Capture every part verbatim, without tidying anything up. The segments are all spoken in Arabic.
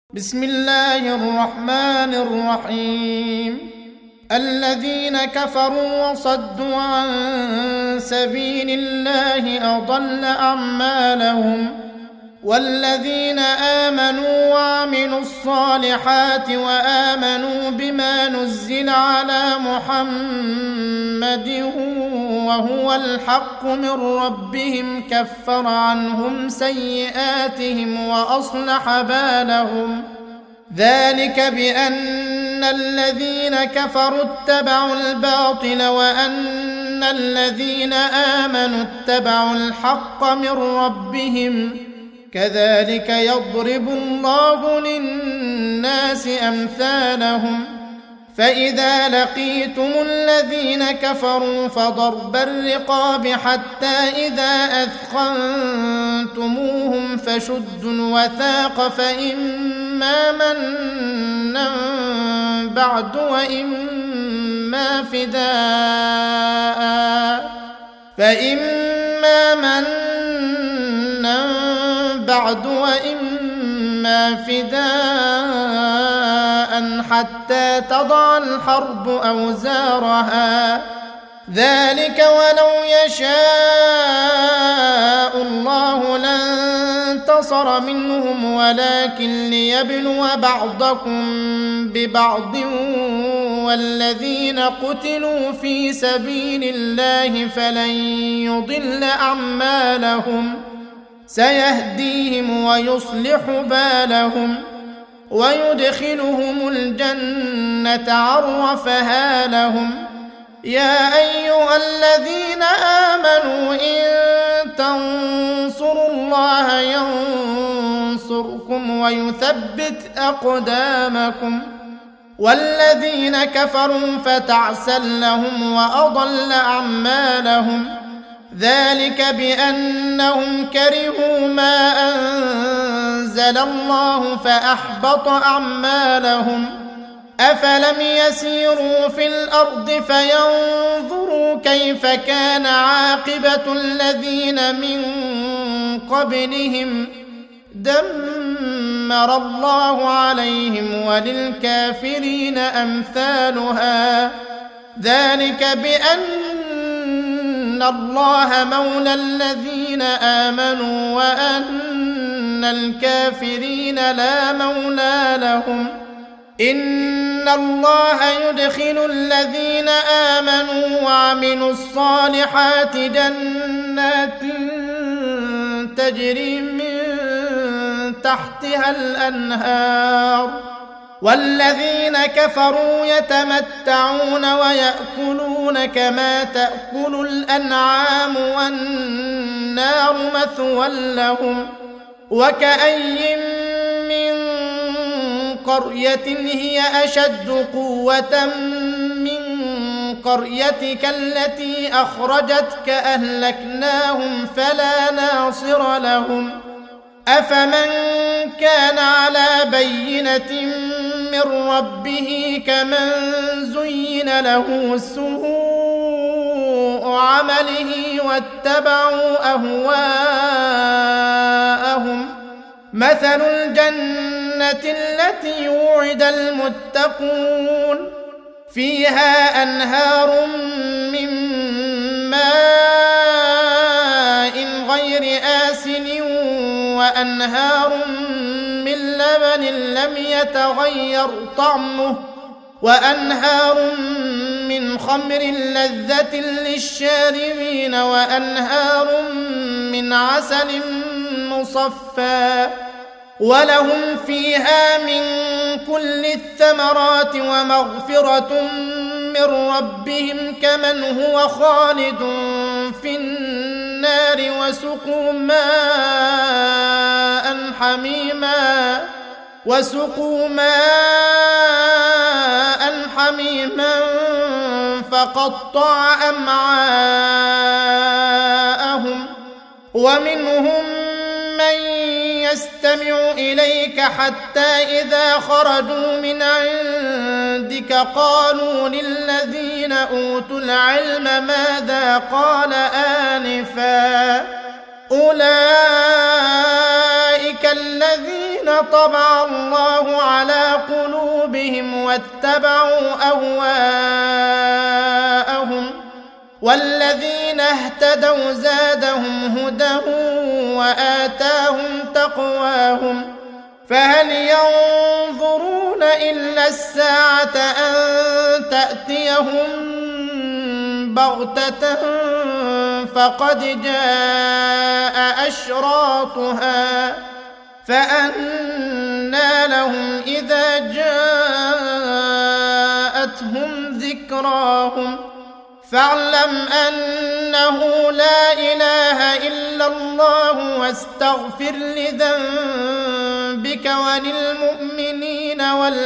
بسم الله الرحمن الرحيم. الذين كفروا وصدوا عن سبيل الله أضل أعمالهم، والذين آمنوا وعملوا الصالحات وآمنوا بما نزل على محمد وهو الحق من ربهم كفر عنهم سيئاتهم وأصلح بالهم. ذلك بأن الذين كفروا اتبعوا الباطل وأن الذين آمنوا اتبعوا الحق من ربهم، كذلك يضرب الله للناس أمثالهم. فإذا لقيتم الذين كفروا فضرب الرقاب حتى إذا أثخنتموهم فشدوا الوثاق فإما منا بعد وإما فداء فإما منا بعد وإما فداء حتى تضع الحرب أوزارها. ذلك ولو يشاء الله لانتصر منهم ولكن ليبلو بعضكم ببعض، والذين قتلوا في سبيل الله فلن يضل أعمالهم، سيهديهم ويصلح بالهم ويدخلهم الجنة عرفها لهم. يا أيها الذين آمنوا إن تنصروا الله ينصركم ويثبت أقدامكم، والذين كفروا فتعسا لهم وأضل أعمالهم. ذلك بأنهم كرهوا ما أنزل الله فأحبط أعمالهم. أفلم يسيروا في الأرض فينظروا كيف كان عاقبة الذين من قبلهم، دمر الله عليهم وللكافرين أمثالها. ذلك بأن إن الله مولى الذين آمنوا وأن الكافرين لا مولى لهم. إن الله يدخل الذين آمنوا وعملوا الصالحات جنات تجري من تحتها الأنهار، والذين كفروا يتمتعون ويأكلون كما تأكل الأنعام والنار مثوى لهم. وكأي من قرية هي أشد قوة من قريتك التي أخرجتك أهلكناهم فلا ناصر لهم. أفمن كان على بينة من ربه كمن زين له سوء عمله واتبعوا أهواءهم. مثل الجنة التي وعد المتقون فيها أنهار من ماء غير آسن وأنهار من لبن لم يتغير طعمه وأنهار من خمر لذة للشاربين وأنهار من عسل مصفى، ولهم فيها من كل الثمرات ومغفرة من ربهم كمن هو خالد في النار وسقوا ماء حميما وسقوا ماء حميما فقطع أمعاءهم. ومنهم من يستمع إليك حتى إذا خرجوا من عندك قالوا للذين أوتوا العلم ماذا قال آنفا، أولئك الذين طبع الله على قلوبهم واتبعوا أهواءهم والذين اهتدوا زادهم هدى وآتاهم تقواهم فهل ينظرون إلا الساعة أن تأتيهم بغتة فقد جاء أشراطها فأنى لهم إذا جاءتهم ذكراهم فاعلم أنه لا إله إلا الله واستغفر لذنبك وللمؤمنين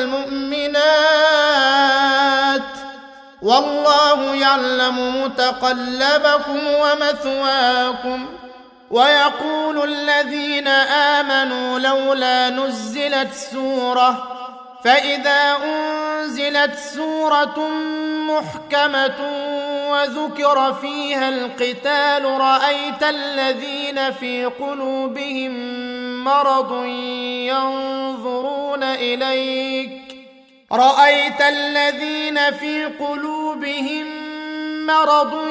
والمؤمنات والله يعلم متقلبكم ومثواكم. ويقول الذين آمنوا لولا نزلت سورة فإذا أنزلت سورة محكمة وذكر فيها القتال رأيت الذين في قلوبهم مرض ينظرون إليك رأيت الذين في قلوبهم مرض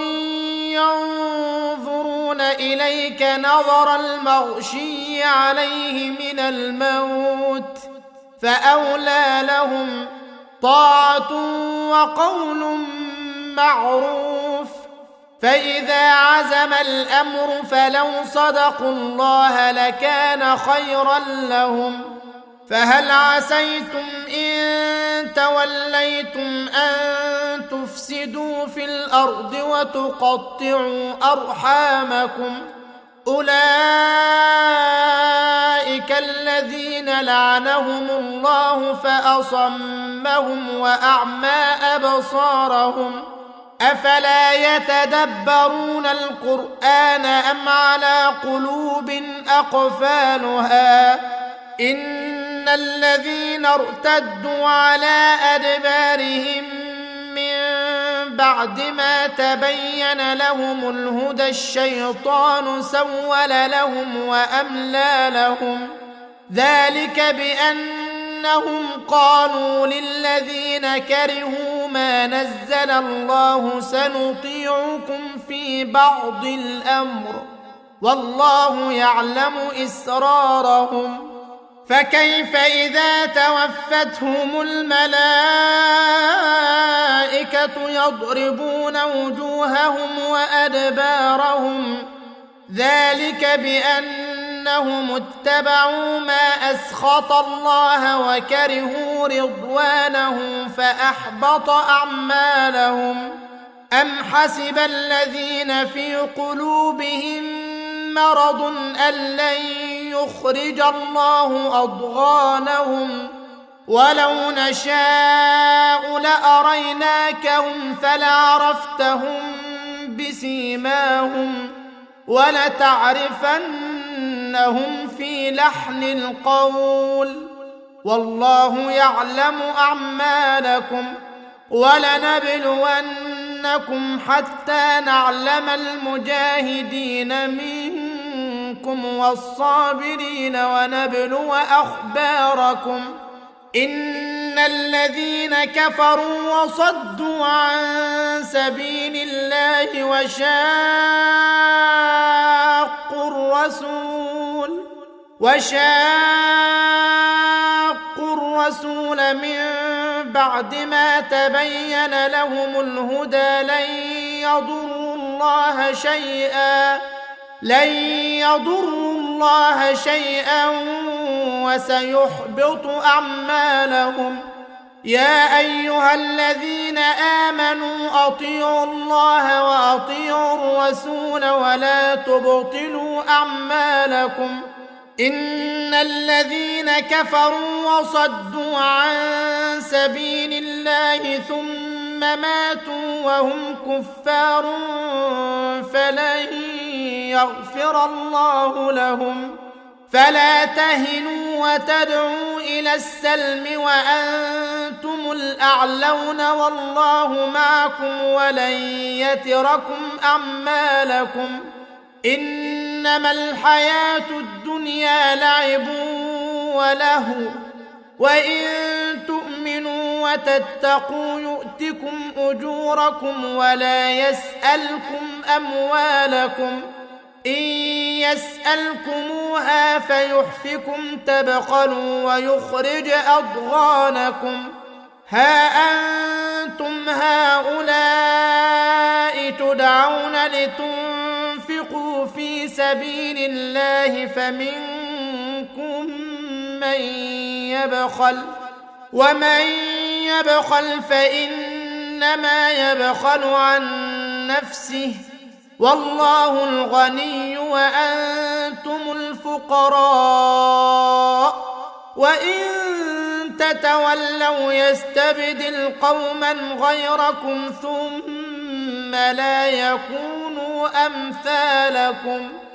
ينظرون إليك نظر المغشي عليه من الموت فأولى لهم طاعة وقول معروف. فإذا عزم الأمر فلو صدقوا الله لكان خيرا لهم. فهل عسيتم إن توليتم أن تفسدوا في الأرض وتقطعوا أرحامكم أولئك الذين لعنهم الله فأصمهم وأعمى أبصارهم أفلا يتدبرون القرآن أم على قلوب أقفالها إن الذين ارتدوا على أدبارهم من بعد ما تبين لهم الهدى الشيطان سول لهم وأملى لهم ذلك بأنهم قالوا للذين كرهوا ما نزل الله سنطيعكم في بعض الأمر والله يعلم إسرارهم. فكيف إذا توفتهم الملائكة يضربون وجوههم وأدبارهم ذلك بأنهم اتبعوا ما أسخط الله وكرهوا رضوانه فأحبط أعمالهم. أم حسب الذين في قلوبهم مرض أن لن يخرج الله أضغانهم ولو نشاء لأريناكهم فلعرفتهم بسيماهم ولتعرفنهم في لحن القول والله يعلم أعمالكم. ولنبلونكم حتى نعلم المجاهدين منكم والصابرين ونبلو أخباركم إن الذين كفروا وصدوا عن سبيل الله وشاقوا الرسول وشاقوا الرسول من بعد ما تبين لهم الهدى لن يضروا الله شيئا لن يضروا الله شيئا وسيحبط أعمالهم. يا أيها الذين آمنوا أطيعوا الله وأطيعوا الرسول ولا تبطلوا أعمالكم إن الذين كفروا وصدوا عن سبيل الله ثم ماتوا وهم كفار فلن يغفر الله لهم. فلا تهنوا وتدعوا إلى السلم وأنتم الأعلون والله معكم ولن يتركم أعمالكم إنما الحياة الدنيا لعب وله وإن تؤمنوا وتتقوا يؤتكم أجوركم ولا يسألكم أموالكم إن يسألكموها فيحفكم تبخلوا ويخرج أضغانكم ها أنتم هؤلاء تدعون لتنفقوا في سبيل الله فمنكم من يبخل ومن يبخل فإنما يبخل عن نفسه والله الغني وأنتم الفقراء وإن تتولوا يستبدل قوما غيركم ثم لا يكونوا أمثالكم